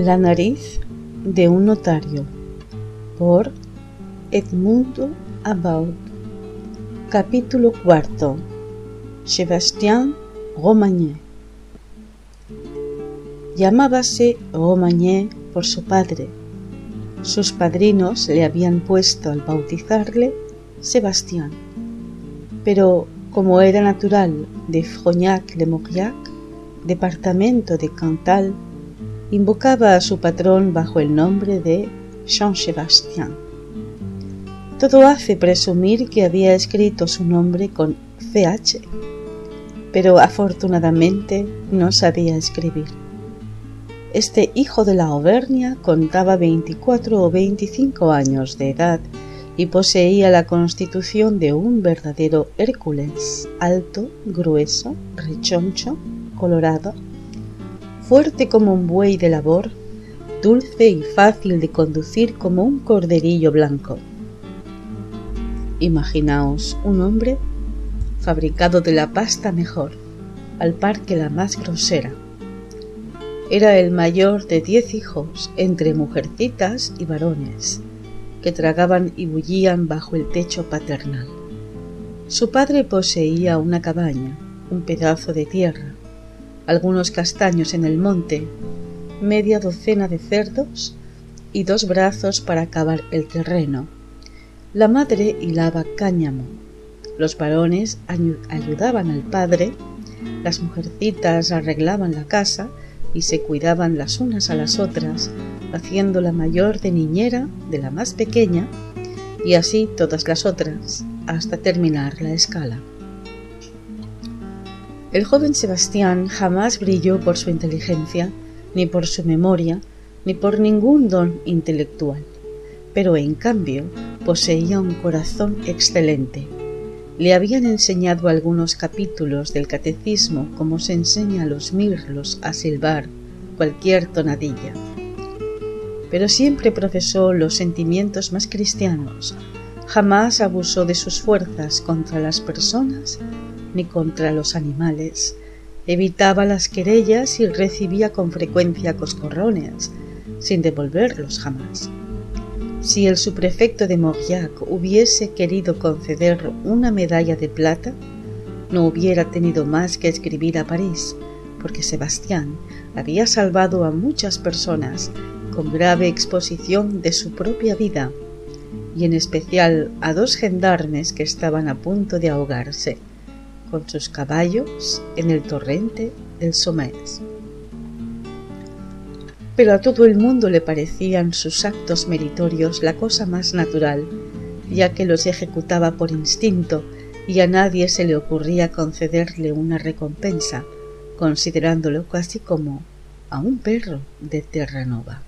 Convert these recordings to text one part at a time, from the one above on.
La nariz de un notario, por Edmundo About. Capítulo 4. Sébastien Romagné. Llamábase Romagné por su padre. Sus padrinos le habían puesto al bautizarle Sebastián, pero como era natural de Frognac-le-Mauriac, departamento de Cantal, invocaba a su patrón bajo el nombre de Jean Sébastien. Todo hace presumir que había escrito su nombre con CH, pero afortunadamente no sabía escribir. Este hijo de la Auvernia contaba 24 o 25 años de edad y poseía la constitución de un verdadero Hércules, alto, grueso, rechoncho, colorado, fuerte como un buey de labor, dulce y fácil de conducir como un corderillo blanco. Imaginaos un hombre fabricado de la pasta mejor, al par que la más grosera. Era el mayor de 10 hijos, entre mujercitas y varones, que tragaban y bullían bajo el techo paternal. Su padre poseía una cabaña, un pedazo de tierra, algunos castaños en el monte, media docena de cerdos y 2 brazos para cavar el terreno. La madre hilaba cáñamo, los varones ayudaban al padre, las mujercitas arreglaban la casa y se cuidaban las unas a las otras, haciendo la mayor de niñera de la más pequeña y así todas las otras, hasta terminar la escala. El joven Sebastián jamás brilló por su inteligencia, ni por su memoria, ni por ningún don intelectual, pero en cambio poseía un corazón excelente. Le habían enseñado algunos capítulos del catecismo como se enseña a los mirlos a silbar cualquier tonadilla. Pero siempre profesó los sentimientos más cristianos, jamás abusó de sus fuerzas contra las personas ni contra los animales, evitaba las querellas y recibía con frecuencia coscorrones, sin devolverlos jamás. Si el subprefecto de Mauriac hubiese querido conceder una medalla de plata, no hubiera tenido más que escribir a París, porque Sebastián había salvado a muchas personas con grave exposición de su propia vida, y en especial a 2 gendarmes que estaban a punto de ahogarse con sus caballos en el torrente del Somers. Pero a todo el mundo le parecían sus actos meritorios la cosa más natural, ya que los ejecutaba por instinto y a nadie se le ocurría concederle una recompensa, considerándolo casi como a un perro de Terranova.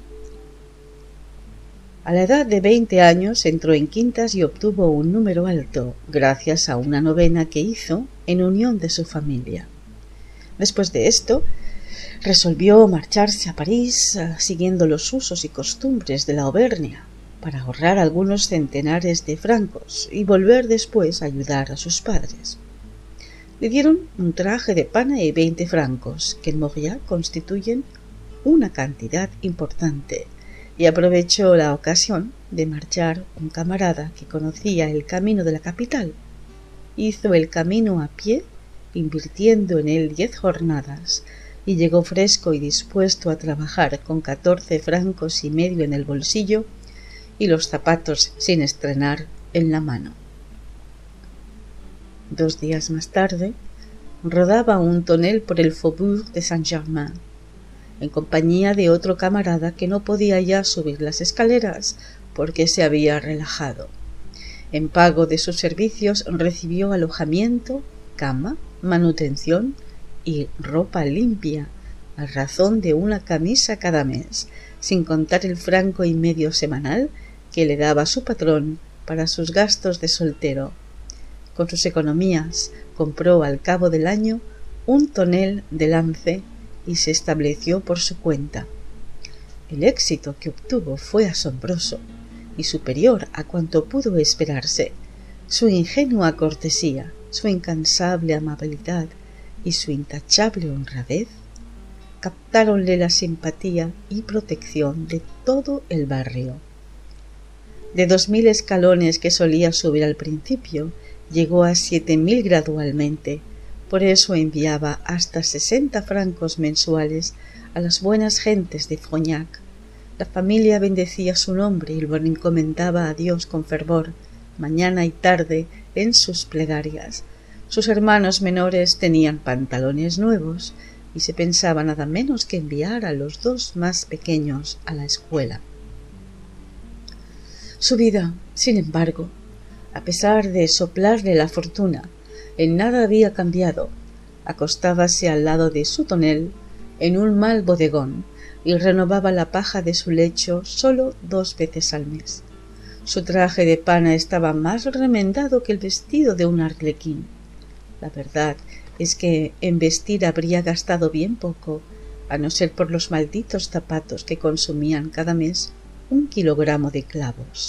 A la edad de 20 años entró en quintas y obtuvo un número alto, gracias a una novena que hizo en unión de su familia. Después de esto, resolvió marcharse a París, siguiendo los usos y costumbres de la Auvernia, para ahorrar algunos centenares de francos y volver después a ayudar a sus padres. Le dieron un traje de pana y 20 francos, que en Mauriac constituyen una cantidad importante, y aprovechó la ocasión de marchar un camarada que conocía el camino de la capital. Hizo el camino a pie, invirtiendo en él 10 jornadas, y llegó fresco y dispuesto a trabajar con 14 francos y medio en el bolsillo y los zapatos sin estrenar en la mano. 2 días más tarde, rodaba un tonel por el Faubourg de Saint-Germain, en compañía de otro camarada que no podía ya subir las escaleras porque se había relajado. En pago de sus servicios recibió alojamiento, cama, manutención y ropa limpia, a razón de una camisa cada mes, sin contar el 1,5 francos semanal que le daba su patrón para sus gastos de soltero. Con sus economías compró al cabo del año un tonel de lance y se estableció por su cuenta. El éxito que obtuvo fue asombroso y superior a cuanto pudo esperarse. Su ingenua cortesía, su incansable amabilidad y su intachable honradez captáronle la simpatía y protección de todo el barrio. De 2000 escalones que solía subir al principio, llegó a 7000 gradualmente. Por eso enviaba hasta 60 francos mensuales a las buenas gentes de Frognac. La familia bendecía su nombre y lo encomendaba a Dios con fervor, mañana y tarde, en sus plegarias. Sus hermanos menores tenían pantalones nuevos y se pensaba nada menos que enviar a los 2 más pequeños a la escuela. Su vida, sin embargo, a pesar de soplarle la fortuna, en nada había cambiado. Acostábase al lado de su tonel, en un mal bodegón, y renovaba la paja de su lecho solo 2 veces al mes. Su traje de pana estaba más remendado que el vestido de un arlequín. La verdad es que en vestir habría gastado bien poco, a no ser por los malditos zapatos que consumían cada mes 1 kilogramo de clavos.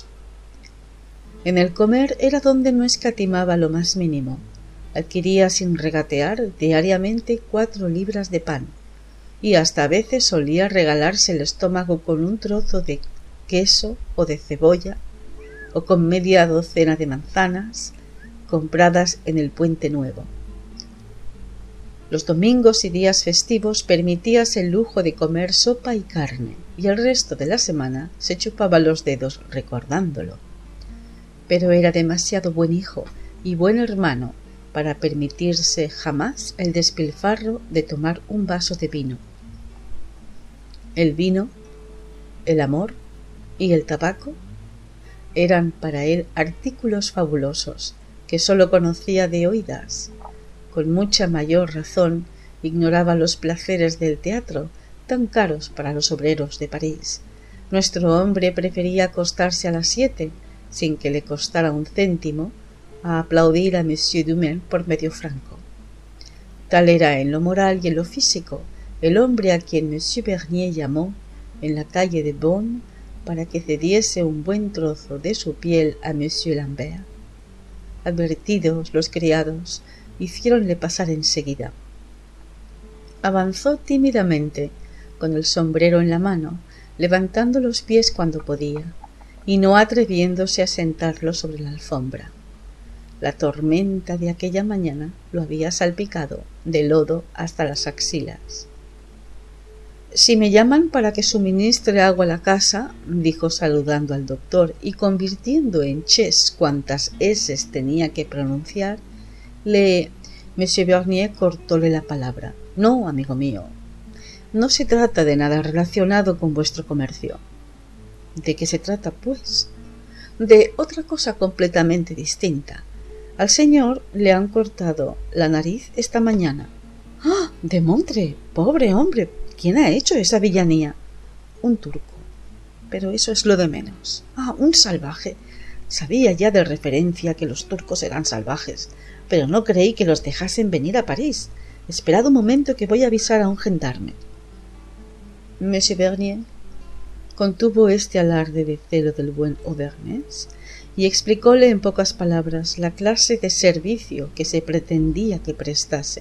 En el comer era donde no escatimaba lo más mínimo. Adquiría sin regatear diariamente 4 libras de pan, y hasta a veces solía regalarse el estómago con un trozo de queso o de cebolla, o con media docena de manzanas, compradas en el Puente Nuevo. Los domingos y días festivos permitíase el lujo de comer sopa y carne, y el resto de la semana se chupaba los dedos recordándolo. Pero era demasiado buen hijo y buen hermano para permitirse jamás el despilfarro de tomar un vaso de vino. El vino, el amor y el tabaco eran para él artículos fabulosos que sólo conocía de oídas. Con mucha mayor razón ignoraba los placeres del teatro, tan caros para los obreros de París. Nuestro hombre prefería acostarse a las 7, sin que le costara un céntimo, a aplaudir a Monsieur Dumain por medio franco. Tal era en lo moral y en lo físico el hombre a quien Monsieur Bernier llamó en la calle de Beaune para que cediese un buen trozo de su piel a Monsieur Lambert. Advertidos los criados, hiciéronle pasar enseguida. Avanzó tímidamente, con el sombrero en la mano, levantando los pies cuando podía, y no atreviéndose a sentarlo sobre la alfombra. La tormenta de aquella mañana lo había salpicado de lodo hasta las axilas. «Si me llaman para que suministre agua a la casa», dijo saludando al doctor y convirtiendo en ches cuantas eses tenía que pronunciar, Monsieur Bernier cortóle la palabra. «No, amigo mío, no se trata de nada relacionado con vuestro comercio». «¿De qué se trata, pues?» «De otra cosa completamente distinta. Al señor le han cortado la nariz esta mañana». «¡Ah! ¡Demontre! ¡Pobre hombre! ¿Quién ha hecho esa villanía?» «Un turco. Pero eso es lo de menos». «Ah, un salvaje. Sabía ya de referencia que los turcos eran salvajes, pero no creí que los dejasen venir a París. Esperad un momento que voy a avisar a un gendarme». Monsieur Bernier contuvo este alarde de celo del buen Auvernés y explicóle en pocas palabras la clase de servicio que se pretendía que prestase.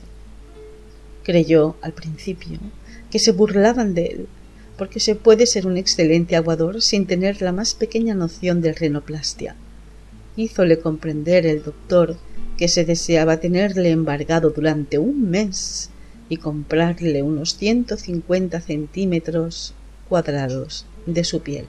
Creyó al principio que se burlaban de él, porque se puede ser un excelente aguador sin tener la más pequeña noción de renoplastia. Hízole comprender el doctor que se deseaba tenerle embargado durante un mes y comprarle unos 150 centímetros cuadrados de su piel.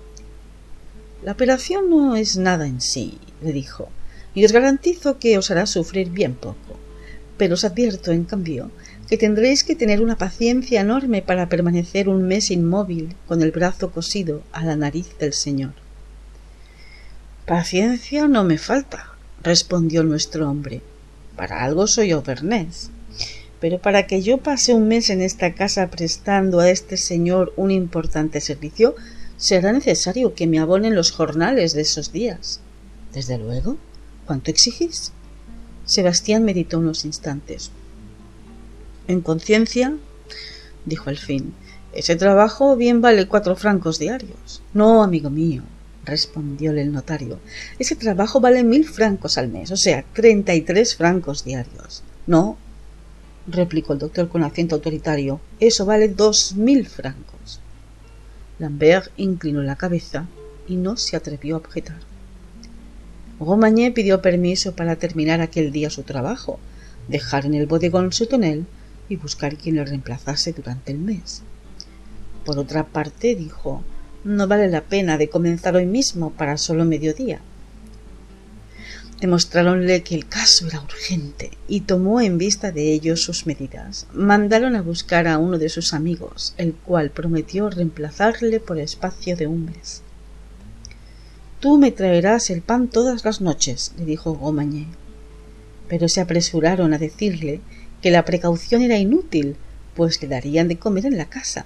«La operación no es nada en sí», le dijo, «y os garantizo que os hará sufrir bien poco, pero os advierto, en cambio, que tendréis que tener una paciencia enorme para permanecer un mes inmóvil con el brazo cosido a la nariz del señor». «Paciencia no me falta», respondió nuestro hombre. «Para algo soy Auvernés. Pero para que yo pase un mes en esta casa prestando a este señor un importante servicio, será necesario que me abonen los jornales de esos días». «Desde luego. ¿Cuánto exigís?» Sebastián meditó unos instantes. «En conciencia», dijo al fin, «ese trabajo bien vale 4 francos diarios». «No, amigo mío», respondióle el notario, «ese trabajo vale 1000 francos al mes, o sea, 33 francos diarios». «No, replicó el doctor con acento autoritario. Eso vale 2000 francos. Lambert inclinó la cabeza y no se atrevió a objetar. Romagné pidió permiso para terminar aquel día su trabajo, dejar en el bodegón su tonel y buscar quien le reemplazase durante el mes. Por otra parte, dijo, no vale la pena de comenzar hoy mismo para solo mediodía. Demostráronle que el caso era urgente y tomó en vista de ello sus medidas. Mandaron a buscar a uno de sus amigos, el cual prometió reemplazarle por espacio de un mes. Tú me traerás el pan todas las noches, le dijo Romagné. Pero se apresuraron a decirle que la precaución era inútil, pues le darían de comer en la casa.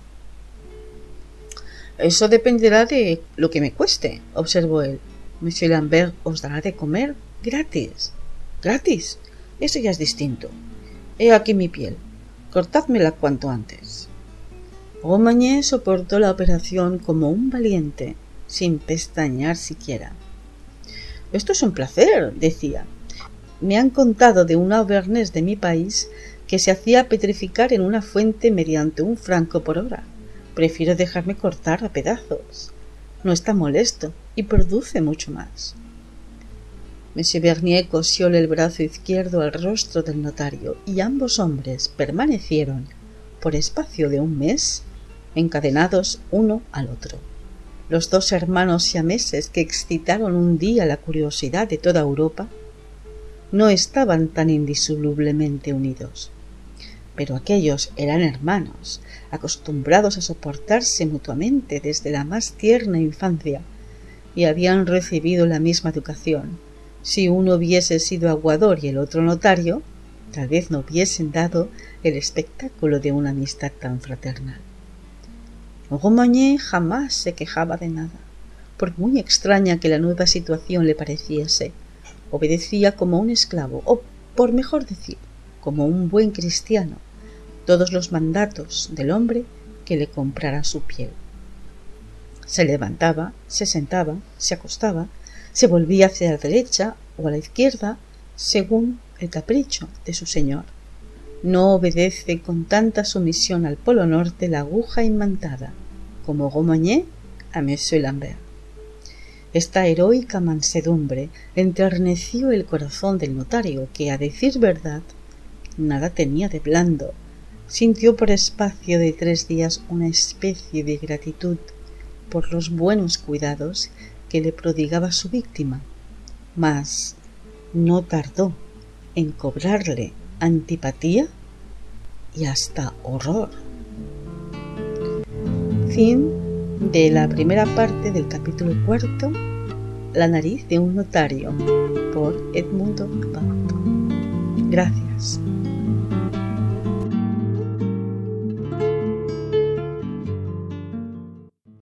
Eso dependerá de lo que me cueste, observó él. Monsieur Lambert os dará de comer gratis. ¿Gratis? Eso ya es distinto. He aquí mi piel. Cortádmela cuanto antes. Romagné soportó la operación como un valiente, sin pestañear siquiera. Esto es un placer, decía. Me han contado de un auvernés de mi país que se hacía petrificar en una fuente mediante 1 franco por hora. Prefiero dejarme cortar a pedazos. No está molesto y produce mucho más. Monsieur Bernier cosió el brazo izquierdo al rostro del notario y ambos hombres permanecieron, por espacio de un mes, encadenados uno al otro. Los dos hermanos siameses que excitaron un día la curiosidad de toda Europa no estaban tan indisolublemente unidos. Pero aquellos eran hermanos, acostumbrados a soportarse mutuamente desde la más tierna infancia, y habían recibido la misma educación. Si uno hubiese sido aguador y el otro notario, tal vez no hubiesen dado el espectáculo de una amistad tan fraternal. Romagné jamás se quejaba de nada, por muy extraña que la nueva situación le pareciese. Obedecía como un esclavo, o, por mejor decir, como un buen cristiano, todos los mandatos del hombre que le comprara su piel. Se levantaba, se sentaba, se acostaba, se volvía hacia la derecha o a la izquierda, según el capricho de su señor. No obedece con tanta sumisión al Polo Norte la aguja imantada, como Romagné a Monsieur Lambert. Esta heroica mansedumbre enterneció el corazón del notario, que, a decir verdad, nada tenía de blando. Sintió por espacio de 3 días una especie de gratitud por los buenos cuidados que le prodigaba su víctima, mas no tardó en cobrarle antipatía y hasta horror. Fin de la primera parte del capítulo 4, La nariz de un notario, por Edmundo About. Gracias.